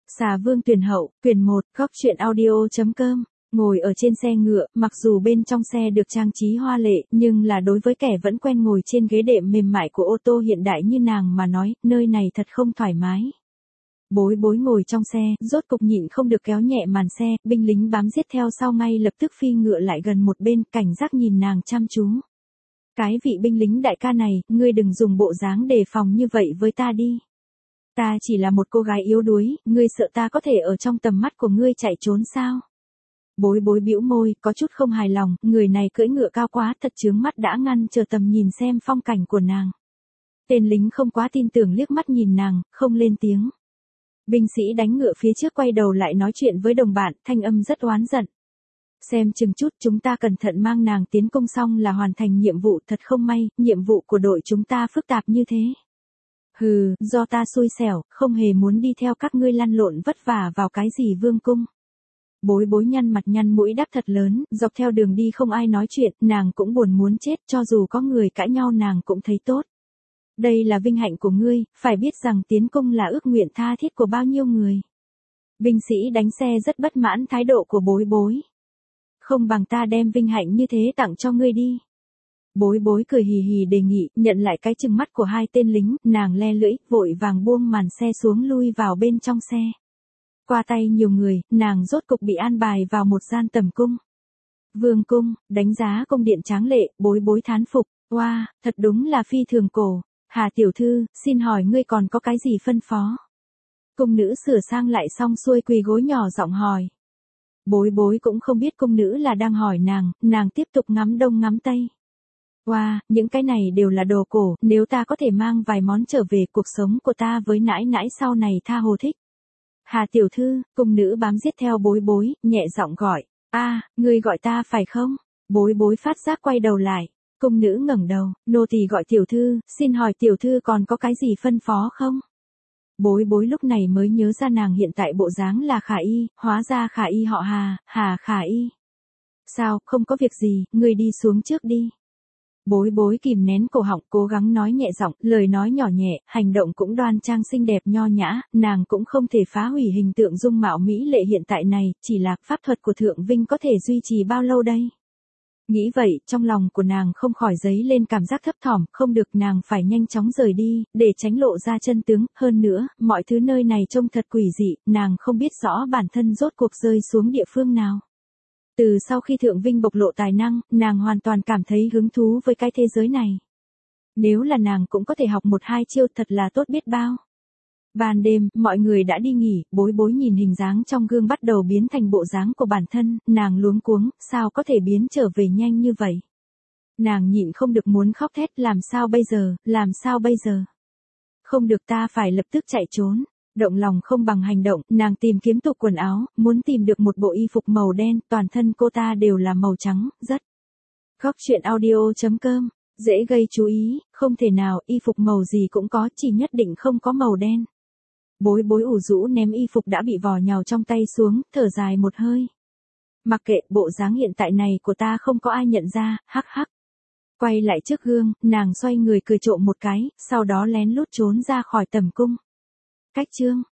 Xà Vương tuyển hậu, quyển 1, góc truyện audio.com. Ngồi ở trên xe ngựa, mặc dù bên trong xe được trang trí hoa lệ, nhưng là đối với kẻ vẫn quen ngồi trên ghế đệm mềm mại của ô tô hiện đại như nàng mà nói, nơi này thật không thoải mái. Bối bối ngồi trong xe, rốt cục nhịn không được kéo nhẹ màn xe, binh lính bám giết theo sau ngay lập tức phi ngựa lại gần một bên, cảnh giác nhìn nàng chăm chú. Cái vị binh lính đại ca này, ngươi đừng dùng bộ dáng đề phòng như vậy với ta đi. Ta chỉ là một cô gái yếu đuối, ngươi sợ ta có thể ở trong tầm mắt của ngươi chạy trốn sao? Bối bối bĩu môi, có chút không hài lòng, người này cưỡi ngựa cao quá thật chướng mắt đã ngăn trở tầm nhìn xem phong cảnh của nàng. Tên lính không quá tin tưởng liếc mắt nhìn nàng, không lên tiếng. Binh sĩ đánh ngựa phía trước quay đầu lại nói chuyện với đồng bạn, thanh âm rất oán giận. Xem chừng chút, chúng ta cẩn thận mang nàng tiến công xong là hoàn thành nhiệm vụ, thật không may, nhiệm vụ của đội chúng ta phức tạp như thế. Hừ, do ta xui xẻo, không hề muốn đi theo các ngươi lăn lộn vất vả vào cái gì vương cung. Bối bối nhăn mặt nhăn mũi đáp thật lớn, dọc theo đường đi không ai nói chuyện, nàng cũng buồn muốn chết, cho dù có người cãi nhau nàng cũng thấy tốt. Đây là vinh hạnh của ngươi, phải biết rằng tiến cung là ước nguyện tha thiết của bao nhiêu người. Binh sĩ đánh xe rất bất mãn thái độ của bối bối. Không bằng ta đem vinh hạnh như thế tặng cho ngươi đi. Bối bối cười hì hì đề nghị, nhận lại cái trừng mắt của hai tên lính, nàng le lưỡi, vội vàng buông màn xe xuống lui vào bên trong xe. Qua tay nhiều người, nàng rốt cục bị an bài vào một gian tẩm cung. Vương cung, đánh giá cung điện tráng lệ, bối bối thán phục, oa, thật đúng là phi thường cổ. Hà tiểu thư, xin hỏi ngươi còn có cái gì phân phó? Cung nữ sửa sang lại xong xuôi quỳ gối nhỏ giọng hỏi. Bối bối cũng không biết cung nữ là đang hỏi nàng tiếp tục ngắm đông ngắm tây. Wow, những cái này đều là đồ cổ, nếu ta có thể mang vài món trở về cuộc sống của ta với nãi nãi sau này tha hồ thích. Hà tiểu thư, cung nữ bám giết theo bối bối, nhẹ giọng gọi, ngươi gọi ta phải không? Bối bối phát giác quay đầu lại, cung nữ ngẩng đầu, nô tỳ gọi tiểu thư, xin hỏi tiểu thư còn có cái gì phân phó không? Bối bối lúc này mới nhớ ra nàng hiện tại bộ dáng là Khả Y, hóa ra Khả Y họ Hà Khả Y. Sao, không có việc gì, ngươi đi xuống trước đi. Bối bối kìm nén cổ họng, cố gắng nói nhẹ giọng, lời nói nhỏ nhẹ, hành động cũng đoan trang xinh đẹp nho nhã, nàng cũng không thể phá hủy hình tượng dung mạo mỹ lệ hiện tại này, chỉ là pháp thuật của Thượng Vinh có thể duy trì bao lâu đây? Nghĩ vậy, trong lòng của nàng không khỏi dấy lên cảm giác thấp thỏm, không được, nàng phải nhanh chóng rời đi, để tránh lộ ra chân tướng, hơn nữa, mọi thứ nơi này trông thật quỷ dị, nàng không biết rõ bản thân rốt cuộc rơi xuống địa phương nào. Từ sau khi Thượng Vinh bộc lộ tài năng, nàng hoàn toàn cảm thấy hứng thú với cái thế giới này. Nếu là nàng cũng có thể học một hai chiêu thật là tốt biết bao. Ban đêm, mọi người đã đi nghỉ, bối bối nhìn hình dáng trong gương bắt đầu biến thành bộ dáng của bản thân, nàng luống cuống, sao có thể biến trở về nhanh như vậy. Nàng nhịn không được muốn khóc thét, làm sao bây giờ? Không được, ta phải lập tức chạy trốn. Động lòng không bằng hành động, nàng tìm kiếm tủ quần áo, muốn tìm được một bộ y phục màu đen, toàn thân cô ta đều là màu trắng, rất. Góc truyện audio.com, dễ gây chú ý, không thể nào, y phục màu gì cũng có, chỉ nhất định không có màu đen. Bối bối ủ rũ ném y phục đã bị vò nhào trong tay xuống, thở dài một hơi. Mặc kệ, bộ dáng hiện tại này của ta không có ai nhận ra, hắc hắc. Quay lại trước gương, nàng xoay người cười trộm một cái, sau đó lén lút trốn ra khỏi tẩm cung. Cách chương